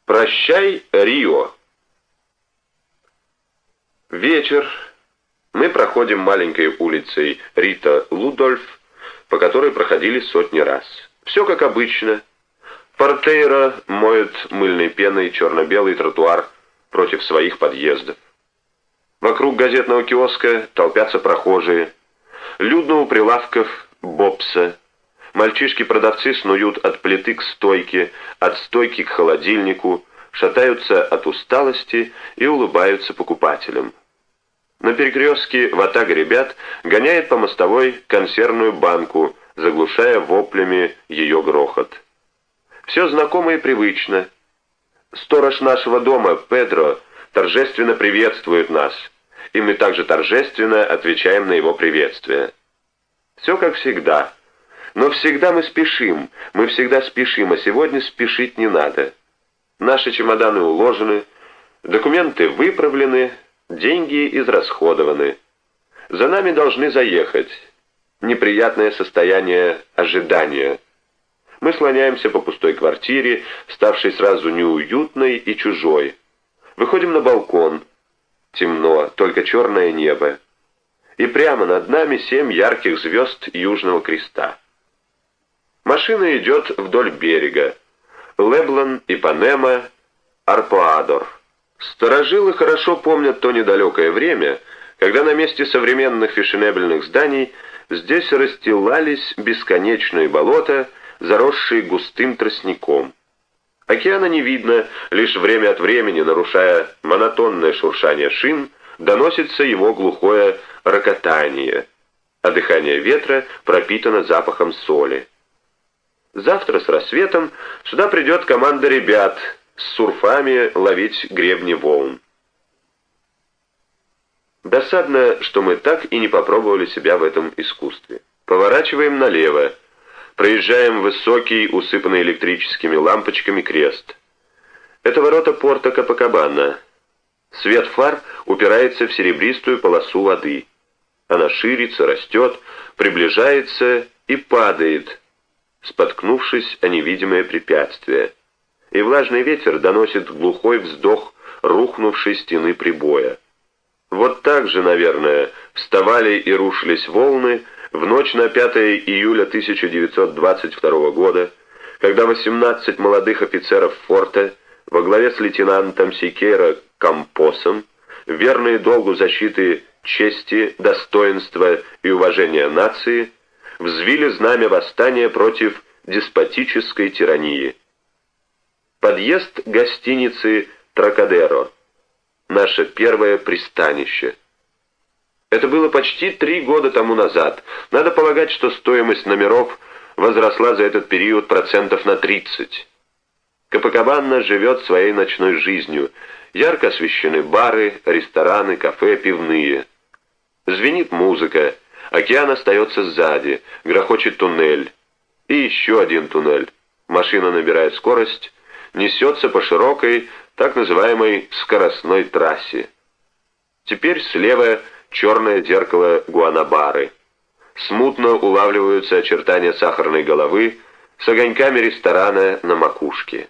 Прощай, Рио. Вечер. Мы проходим маленькой улицей Рита Лудольф, по которой проходили сотни раз. Все как обычно. Портейро моет мыльной пеной черно-белый тротуар против своих подъездов. Вокруг газетного киоска толпятся прохожие. Людно у прилавков Бобса. Мальчишки-продавцы снуют от плиты к стойке, от стойки к холодильнику, шатаются от усталости и улыбаются покупателям. На перекрестке ватага ребят гоняет по мостовой консервную банку, заглушая воплями ее грохот. Все знакомо и привычно. Сторож нашего дома, Педро, торжественно приветствует нас, и мы также торжественно отвечаем на его приветствие. Все как всегда. Но всегда мы спешим, а сегодня спешить не надо. Наши чемоданы уложены, документы выправлены, деньги израсходованы. За нами должны заехать. Неприятное состояние ожидания. Мы слоняемся по пустой квартире, ставшей сразу неуютной и чужой. Выходим на балкон. Темно, только черное небо. И прямо над нами 7 ярких звезд Южного Креста. Машина идет вдоль берега. Леблон, Ипанема, Арпоадор. Старожилы хорошо помнят то недалекое время, когда на месте современных фешенебельных зданий здесь расстилались бесконечные болота, заросшие густым тростником. Океана не видно, лишь время от времени, нарушая монотонное шуршание шин, доносится его глухое рокотание, а дыхание ветра пропитано запахом соли. Завтра с рассветом сюда придет команда ребят с сурфами ловить гребни волн. Досадно, что мы так и не попробовали себя в этом искусстве. Поворачиваем налево, проезжаем высокий, усыпанный электрическими лампочками крест. Это ворота порта Копакабана. Свет фар упирается в серебристую полосу воды. Она ширится, растет, приближается и падает, споткнувшись о невидимое препятствие. И влажный ветер доносит глухой вздох рухнувшей стены прибоя. Вот так же, наверное, вставали и рушились волны в ночь на 5 июля 1922 года, когда 18 молодых офицеров форта во главе с лейтенантом Сикейро Кампосом, верные долгу защиты чести, достоинства и уважения нации, взвили знамя восстания против деспотической тирании. Подъезд гостиницы «Трокадеро». Наше первое пристанище. Это было почти 3 года тому назад. Надо полагать, что стоимость номеров возросла за этот период процентов на 30. Копакабана живет своей ночной жизнью. Ярко освещены бары, рестораны, кафе, пивные. Звенит музыка. Океан остается сзади. Грохочет туннель. И еще один туннель. Машина набирает скорость, несется по широкой, так называемой скоростной трассе. Теперь слева черное зеркало Гуанабары. Смутно улавливаются очертания сахарной головы с огоньками ресторана на макушке.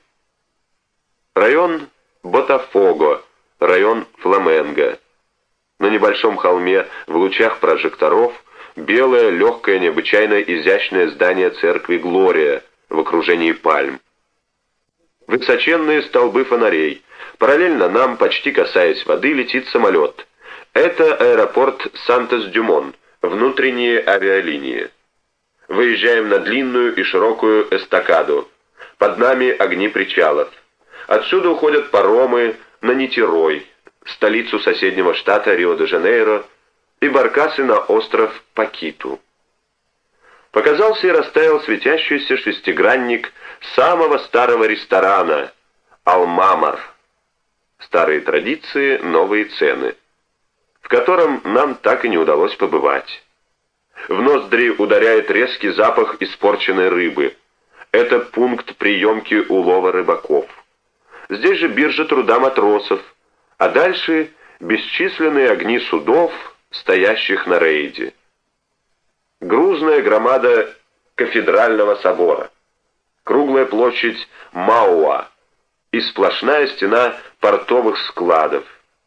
Район Ботафого, район Фламенго. На небольшом холме в лучах прожекторов белое, легкое, необычайно изящное здание церкви Глория в окружении пальм. Высоченные столбы фонарей. Параллельно нам, почти касаясь воды, летит самолет. Это аэропорт Сантос-Дюмон, внутренние авиалинии. Выезжаем на длинную и широкую эстакаду. Под нами огни причалов. Отсюда уходят паромы на Нитерой, столицу соседнего штата Рио-де-Жанейро, и баркасы на остров Пакиту. Показался и растаял светящийся шестигранник самого старого ресторана «Алмамар». Старые традиции, новые цены, в котором нам так и не удалось побывать. В ноздри ударяет резкий запах испорченной рыбы. Это пункт приемки улова рыбаков. Здесь же биржа труда матросов, а дальше бесчисленные огни судов, стоящих на рейде. Грузная громада кафедрального собора, круглая площадь Мауа, и сплошная стена портовых складов.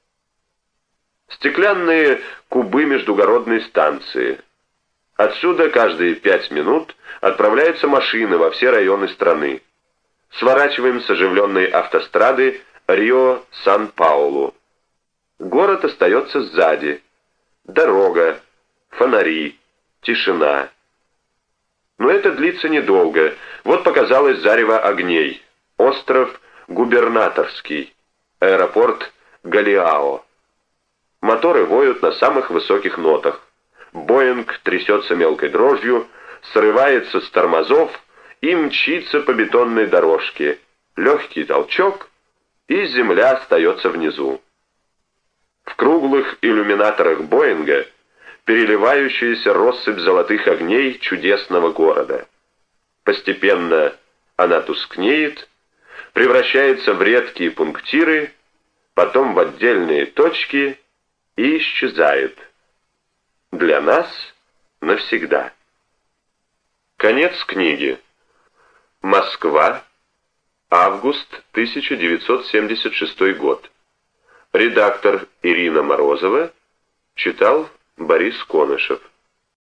Стеклянные кубы междугородной станции. Отсюда каждые 5 минут отправляются машины во все районы страны. Сворачиваем с оживленной автострады Рио-Сан-Паулу. Город остается сзади. Дорога, фонари, тишина. Но это длится недолго. Вот показалось зарево огней. Остров Губернаторский. Аэропорт Галиао. Моторы воют на самых высоких нотах. Боинг трясется мелкой дрожью, срывается с тормозов и мчится по бетонной дорожке. Легкий толчок, и земля остается внизу. В круглых иллюминаторах Боинга переливающаяся россыпь золотых огней чудесного города. Постепенно она тускнеет, превращается в редкие пунктиры, потом в отдельные точки и исчезает. Для нас навсегда. Конец книги. Москва. Август 1976 год. Редактор Ирина Морозова. Читал Борис Конышев.